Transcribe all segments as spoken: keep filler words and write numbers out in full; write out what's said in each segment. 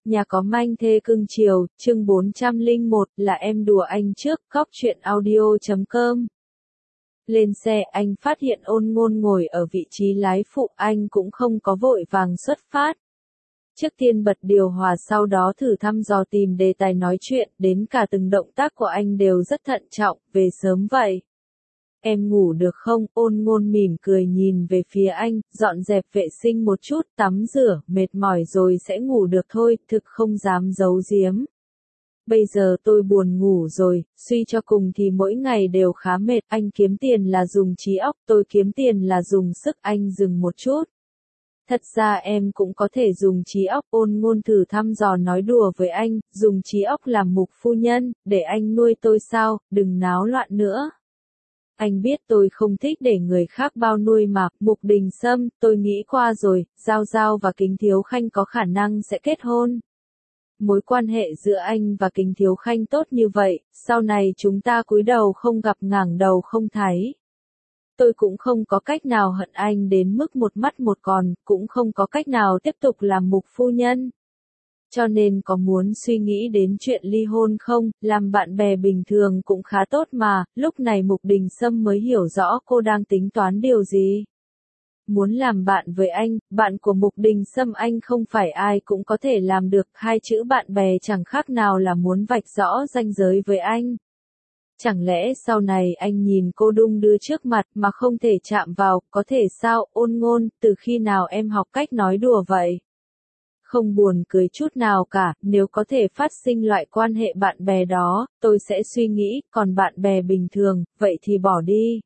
Nhà có manh thê cưng chiều, chương bốn trăm lẻ một, là em đùa anh trước, cóc truyện audio chấm com. Lên xe, anh phát hiện Ôn Ngôn ngồi ở vị trí lái phụ, anh cũng không có vội vàng xuất phát. Trước tiên bật điều hòa, sau đó thử thăm dò tìm đề tài nói chuyện, đến cả từng động tác của anh đều rất thận trọng, về sớm vậy. Em ngủ được không? Ôn Ngôn mỉm cười nhìn về phía anh, dọn dẹp vệ sinh một chút, tắm rửa, mệt mỏi rồi sẽ ngủ được thôi, thực không dám giấu giếm. Bây giờ tôi buồn ngủ rồi, suy cho cùng thì mỗi ngày đều khá mệt, anh kiếm tiền là dùng trí óc, tôi kiếm tiền là dùng sức, anh dừng một chút. Thật ra em cũng có thể dùng trí óc. Ôn Ngôn thử thăm dò nói đùa với anh, dùng trí óc làm Mục phu nhân, để anh nuôi tôi sao, đừng náo loạn nữa. Anh biết tôi không thích để người khác bao nuôi mà. Mục Đình Sâm, tôi nghĩ qua rồi, Giao Giao và Kính Thiếu Khanh có khả năng sẽ kết hôn. Mối quan hệ giữa anh và Kính Thiếu Khanh tốt như vậy, sau này chúng ta cúi đầu không gặp ngẩng đầu không thấy. Tôi cũng không có cách nào hận anh đến mức một mắt một còn, cũng không có cách nào tiếp tục làm Mục phu nhân. Cho nên có muốn suy nghĩ đến chuyện ly hôn không, làm bạn bè bình thường cũng khá tốt mà. Lúc này Mục Đình Sâm mới hiểu rõ cô đang tính toán điều gì. Muốn làm bạn với anh, bạn của Mục Đình Sâm anh không phải ai cũng có thể làm được, hai chữ bạn bè chẳng khác nào là muốn vạch rõ ranh giới với anh. Chẳng lẽ sau này anh nhìn cô đung đưa trước mặt mà không thể chạm vào, có thể sao? Ôn Ngôn, từ khi nào em học cách nói đùa vậy? Không buồn cười chút nào cả, nếu có thể phát sinh loại quan hệ bạn bè đó, tôi sẽ suy nghĩ, còn bạn bè bình thường, vậy thì bỏ đi.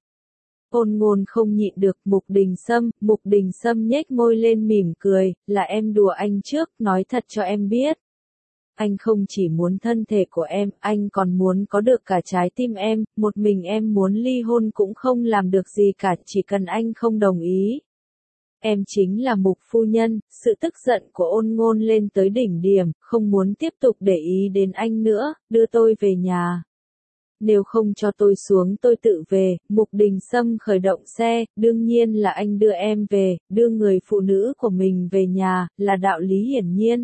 Ôn Ngôn không nhịn được. Mục Đình Sâm, Mục Đình Sâm nhếch môi lên mỉm cười, là em đùa anh trước, nói thật cho em biết. Anh không chỉ muốn thân thể của em, anh còn muốn có được cả trái tim em, một mình em muốn ly hôn cũng không làm được gì cả, chỉ cần anh không đồng ý. Em chính là Mục phu nhân. Sự tức giận của Ôn Ngôn lên tới đỉnh điểm, không muốn tiếp tục để ý đến anh nữa, đưa tôi về nhà. Nếu không cho tôi xuống tôi tự về. Mục Đình Sâm khởi động xe, đương nhiên là anh đưa em về, đưa người phụ nữ của mình về nhà, là đạo lý hiển nhiên.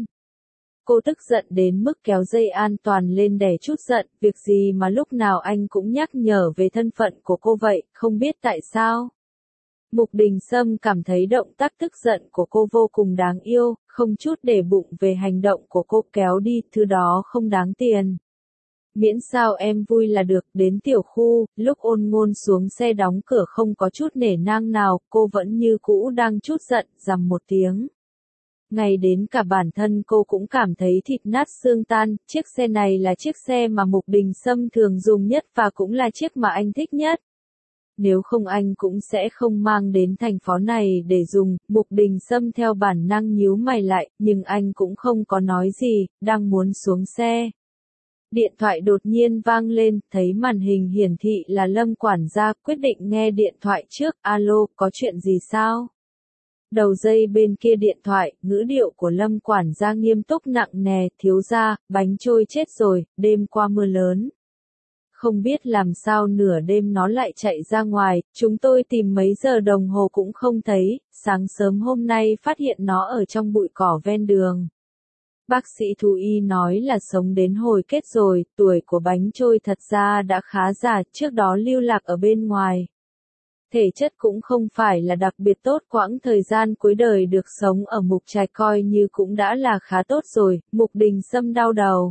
Cô tức giận đến mức kéo dây an toàn lên để chút giận, việc gì mà lúc nào anh cũng nhắc nhở về thân phận của cô vậy, không biết tại sao. Mục Đình Sâm cảm thấy động tác tức giận của cô vô cùng đáng yêu, không chút để bụng về hành động của cô, kéo đi, thứ đó không đáng tiền. Miễn sao em vui là được. Đến tiểu khu, lúc Ôn Ngôn xuống xe đóng cửa không có chút nể nang nào, cô vẫn như cũ đang chút giận, rầm một tiếng. Ngay đến cả bản thân cô cũng cảm thấy thịt nát xương tan, chiếc xe này là chiếc xe mà Mục Đình Sâm thường dùng nhất và cũng là chiếc mà anh thích nhất. Nếu không anh cũng sẽ không mang đến thành phố này để dùng. Mục Đình Sâm theo bản năng nhíu mày lại, nhưng anh cũng không có nói gì, đang muốn xuống xe. Điện thoại đột nhiên vang lên, thấy màn hình hiển thị là Lâm quản gia, quyết định nghe điện thoại trước. Alo, có chuyện gì sao? Đầu dây bên kia điện thoại, ngữ điệu của Lâm quản gia nghiêm túc nặng nề, thiếu gia, bánh trôi chết rồi, đêm qua mưa lớn. Không biết làm sao nửa đêm nó lại chạy ra ngoài, chúng tôi tìm mấy giờ đồng hồ cũng không thấy, sáng sớm hôm nay phát hiện nó ở trong bụi cỏ ven đường. Bác sĩ thú y nói là sống đến hồi kết rồi, tuổi của bánh trôi thật ra đã khá già, trước đó lưu lạc ở bên ngoài. Thể chất cũng không phải là đặc biệt tốt, quãng thời gian cuối đời được sống ở Mục Trạch coi như cũng đã là khá tốt rồi. Mục Đình Sâm đau đầu.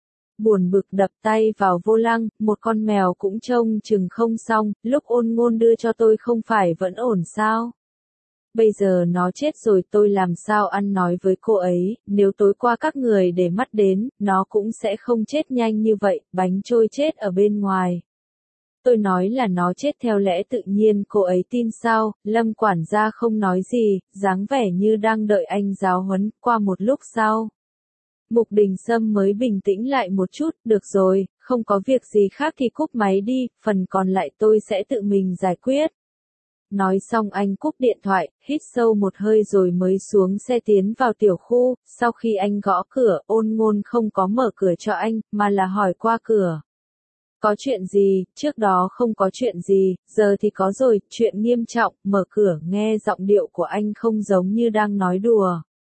Buồn bực đập tay vào vô lăng, một con mèo cũng trông chừng không xong, lúc Ôn Ngôn đưa cho tôi không phải vẫn ổn sao? Bây giờ nó chết rồi, tôi làm sao ăn nói với cô ấy, nếu tối qua các người để mắt đến, nó cũng sẽ không chết nhanh như vậy. Bánh trôi chết ở bên ngoài. Tôi nói là nó chết theo lẽ tự nhiên, cô ấy tin sao? Lâm quản gia không nói gì, dáng vẻ như đang đợi anh giáo huấn. Qua một lúc sau, Mục Đình Sâm mới bình tĩnh lại một chút. Được rồi, không có việc gì khác thì cúp máy đi, phần còn lại tôi sẽ tự mình giải quyết. Nói xong anh cúp điện thoại, hít sâu một hơi rồi mới xuống xe tiến vào tiểu khu. Sau khi anh gõ cửa, Ôn Ngôn không có mở cửa cho anh, mà là hỏi qua cửa. Có chuyện gì? Trước đó không có chuyện gì, giờ thì có rồi, chuyện nghiêm trọng. Mở cửa, nghe giọng điệu của anh không giống như đang nói đùa.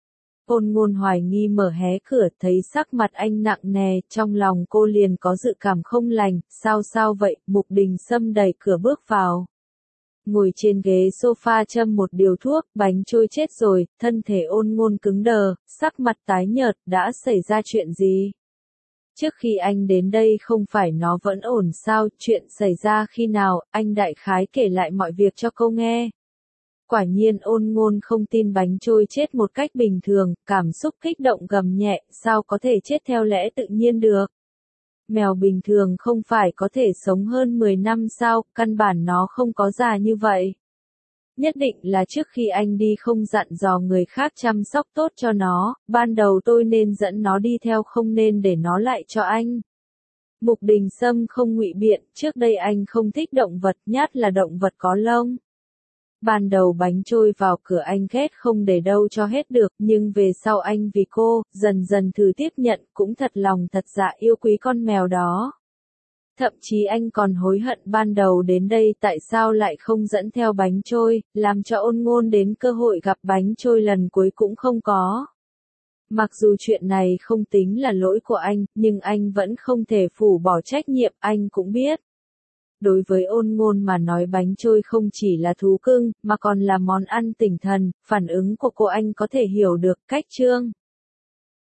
Ôn Ngôn hoài nghi mở hé cửa, thấy sắc mặt anh nặng nề, trong lòng cô liền có dự cảm không lành, sao sao vậy, Mục Đình Sâm đẩy cửa bước vào. Ngồi trên ghế sofa châm một điều thuốc, bánh trôi chết rồi, thân thể Ôn Ngôn cứng đờ, sắc mặt tái nhợt, đã xảy ra chuyện gì? Trước khi anh đến đây không phải nó vẫn ổn sao, chuyện xảy ra khi nào, anh đại khái kể lại mọi việc cho cô nghe. Quả nhiên Ôn Ngôn không tin bánh trôi chết một cách bình thường, cảm xúc kích động gầm nhẹ, sao có thể chết theo lẽ tự nhiên được. Mèo bình thường không phải có thể sống hơn mười năm sao, căn bản nó không có già như vậy. Nhất định là trước khi anh đi không dặn dò người khác chăm sóc tốt cho nó, ban đầu tôi nên dẫn nó đi theo không nên để nó lại cho anh. Mục Đình Sâm không ngụy biện, trước đây anh không thích động vật, nhất là động vật có lông. Ban đầu bánh trôi vào cửa anh ghét không để đâu cho hết được, nhưng về sau anh vì cô, dần dần thử tiếp nhận, cũng thật lòng thật dạ yêu quý con mèo đó. Thậm chí anh còn hối hận ban đầu đến đây tại sao lại không dẫn theo bánh trôi, làm cho Ôn Ngôn đến cơ hội gặp bánh trôi lần cuối cũng không có. Mặc dù chuyện này không tính là lỗi của anh, nhưng anh vẫn không thể phủ bỏ trách nhiệm, anh cũng biết. Đối với Ôn Ngôn mà nói bánh trôi không chỉ là thú cưng, mà còn là món ăn tỉnh thần, phản ứng của cô anh có thể hiểu được, cách Trương